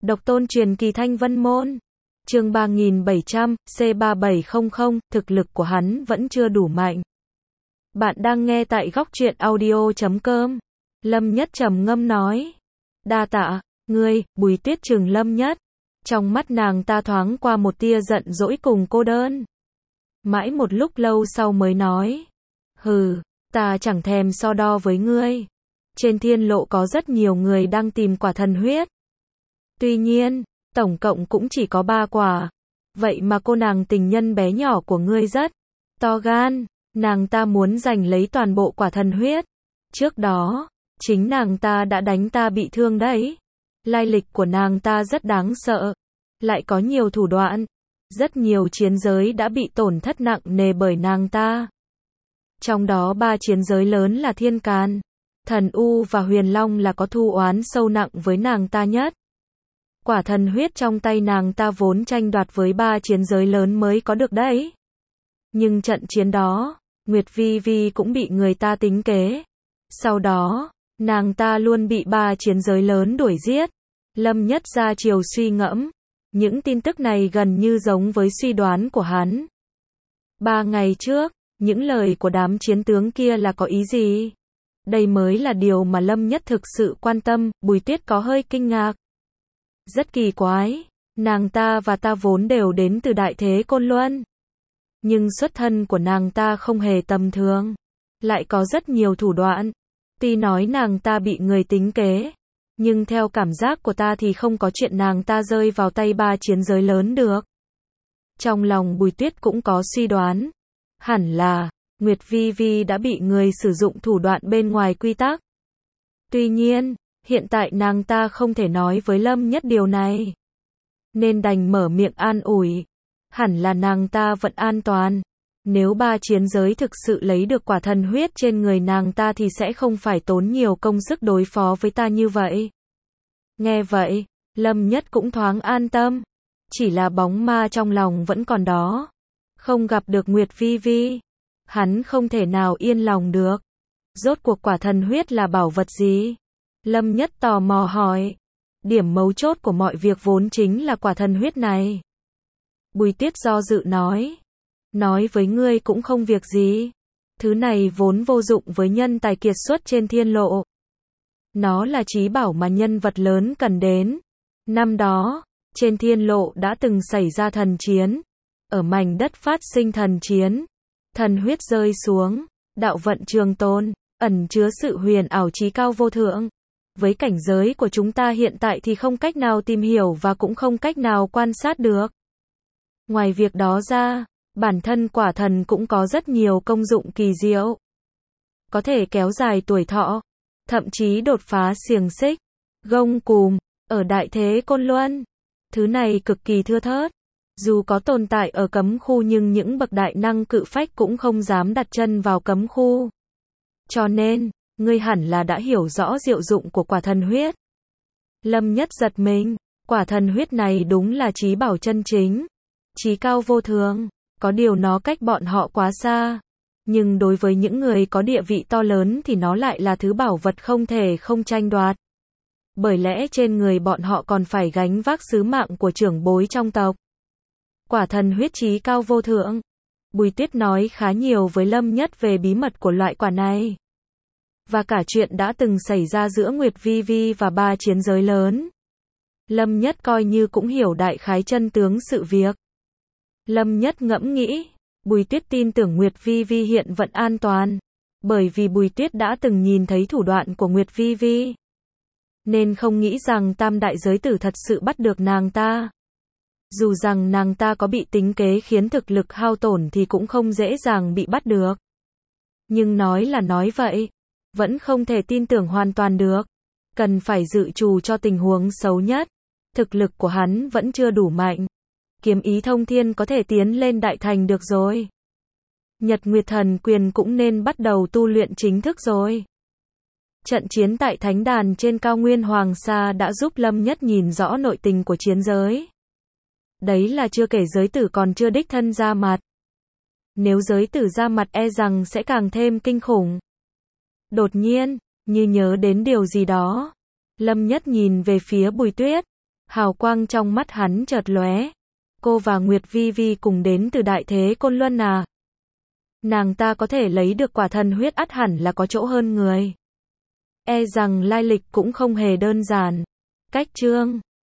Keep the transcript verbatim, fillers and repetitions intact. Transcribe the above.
Độc tôn truyền kỳ Thanh Vân Môn. Chương ba nghìn bảy trăm, C ba bảy không không, thực lực của hắn vẫn chưa đủ mạnh. Bạn đang nghe tại góc truyện audio chấm com. Lâm Nhất trầm ngâm nói. Đa tạ, ngươi, Bùi Tuyết trừng Lâm Nhất. Trong mắt nàng ta thoáng qua một tia giận dỗi cùng cô đơn. Mãi một lúc lâu sau mới nói. Hừ, ta chẳng thèm so đo với ngươi. Trên thiên lộ có rất nhiều người đang tìm quả thần huyết. Tuy nhiên, tổng cộng cũng chỉ có ba quả. Vậy mà cô nàng tình nhân bé nhỏ của ngươi rất to gan, nàng ta muốn giành lấy toàn bộ quả thần huyết. Trước đó, chính nàng ta đã đánh ta bị thương đấy. Lai lịch của nàng ta rất đáng sợ, lại có nhiều thủ đoạn. Rất nhiều chiến giới đã bị tổn thất nặng nề bởi nàng ta. Trong đó ba chiến giới lớn là Thiên Càn, Thần U và Huyền Long là có thù oán sâu nặng với nàng ta nhất. Quả thần huyết trong tay nàng ta vốn tranh đoạt với ba chiến giới lớn mới có được đấy. Nhưng trận chiến đó, Nguyệt Vi Vi cũng bị người ta tính kế. Sau đó, nàng ta luôn bị ba chiến giới lớn đuổi giết. Lâm Nhất ra chiều suy ngẫm. Những tin tức này gần như giống với suy đoán của hắn. Ba ngày trước, những lời của đám chiến tướng kia là có ý gì? Đây mới là điều mà Lâm Nhất thực sự quan tâm. Bùi Tuyết có hơi kinh ngạc. Rất kỳ quái, nàng ta và ta vốn đều đến từ Đại Thế Côn Luân. Nhưng xuất thân của nàng ta không hề tầm thường, lại có rất nhiều thủ đoạn. Tuy nói nàng ta bị người tính kế, nhưng theo cảm giác của ta thì không có chuyện nàng ta rơi vào tay ba chiến giới lớn được. Trong lòng Bùi Tuyết cũng có suy đoán, hẳn là Nguyệt Vi Vi đã bị người sử dụng thủ đoạn bên ngoài quy tắc. Tuy nhiên, hiện tại nàng ta không thể nói với Lâm Nhất điều này, nên đành mở miệng an ủi. Hẳn là nàng ta vẫn an toàn. Nếu ba chiến giới thực sự lấy được quả thần huyết trên người nàng ta thì sẽ không phải tốn nhiều công sức đối phó với ta như vậy. Nghe vậy, Lâm Nhất cũng thoáng an tâm. Chỉ là bóng ma trong lòng vẫn còn đó. Không gặp được Nguyệt Vi Vi, hắn không thể nào yên lòng được. Rốt cuộc quả thần huyết là bảo vật gì? Lâm Nhất tò mò hỏi. Điểm mấu chốt của mọi việc vốn chính là quả thần huyết này. Bùi Tuyết do dự nói. Nói với ngươi cũng không việc gì. Thứ này vốn vô dụng với nhân tài kiệt xuất trên thiên lộ. Nó là trí bảo mà nhân vật lớn cần đến. Năm đó, trên thiên lộ đã từng xảy ra thần chiến. Ở mảnh đất phát sinh thần chiến, thần huyết rơi xuống, đạo vận trường tồn, ẩn chứa sự huyền ảo trí cao vô thượng. Với cảnh giới của chúng ta hiện tại thì không cách nào tìm hiểu và cũng không cách nào quan sát được. Ngoài việc đó ra, bản thân quả thần cũng có rất nhiều công dụng kỳ diệu. Có thể kéo dài tuổi thọ, thậm chí đột phá xiềng xích, gông cùm, ở Đại Thế Côn Luân. Thứ này cực kỳ thưa thớt. Dù có tồn tại ở cấm khu nhưng những bậc đại năng cự phách cũng không dám đặt chân vào cấm khu. Cho nên, ngươi hẳn là đã hiểu rõ diệu dụng của quả thần huyết. Lâm Nhất giật mình, quả thần huyết này đúng là trí bảo chân chính, trí cao vô thường, có điều nó cách bọn họ quá xa. Nhưng đối với những người có địa vị to lớn thì nó lại là thứ bảo vật không thể không tranh đoạt. Bởi lẽ trên người bọn họ còn phải gánh vác sứ mạng của trưởng bối trong tộc. Quả thần huyết trí cao vô thượng. Bùi Tuyết nói khá nhiều với Lâm Nhất về bí mật của loại quả này. Và cả chuyện đã từng xảy ra giữa Nguyệt Vi Vi và ba chiến giới lớn. Lâm Nhất coi như cũng hiểu đại khái chân tướng sự việc. Lâm Nhất ngẫm nghĩ, Bùi Tuyết tin tưởng Nguyệt Vi Vi hiện vẫn an toàn. Bởi vì Bùi Tuyết đã từng nhìn thấy thủ đoạn của Nguyệt Vi Vi. Nên không nghĩ rằng tam đại giới tử thật sự bắt được nàng ta. Dù rằng nàng ta có bị tính kế khiến thực lực hao tổn thì cũng không dễ dàng bị bắt được. Nhưng nói là nói vậy, vẫn không thể tin tưởng hoàn toàn được. Cần phải dự trù cho tình huống xấu nhất. Thực lực của hắn vẫn chưa đủ mạnh. Kiếm ý thông thiên có thể tiến lên đại thành được rồi. Nhật Nguyệt Thần Quyền cũng nên bắt đầu tu luyện chính thức rồi. Trận chiến tại Thánh Đàn trên cao nguyên Hoàng Sa đã giúp Lâm Nhất nhìn rõ nội tình của chiến giới. Đấy là chưa kể giới tử còn chưa đích thân ra mặt. Nếu giới tử ra mặt e rằng sẽ càng thêm kinh khủng. Đột nhiên, như nhớ đến điều gì đó, Lâm Nhất nhìn về phía Bùi Tuyết. Hào quang trong mắt hắn chợt lóe. Cô và Nguyệt Vi Vi cùng đến từ đại thế Côn Luân à? Nàng ta có thể lấy được quả thần huyết ắt hẳn là có chỗ hơn người. E rằng lai lịch cũng không hề đơn giản. Cách chương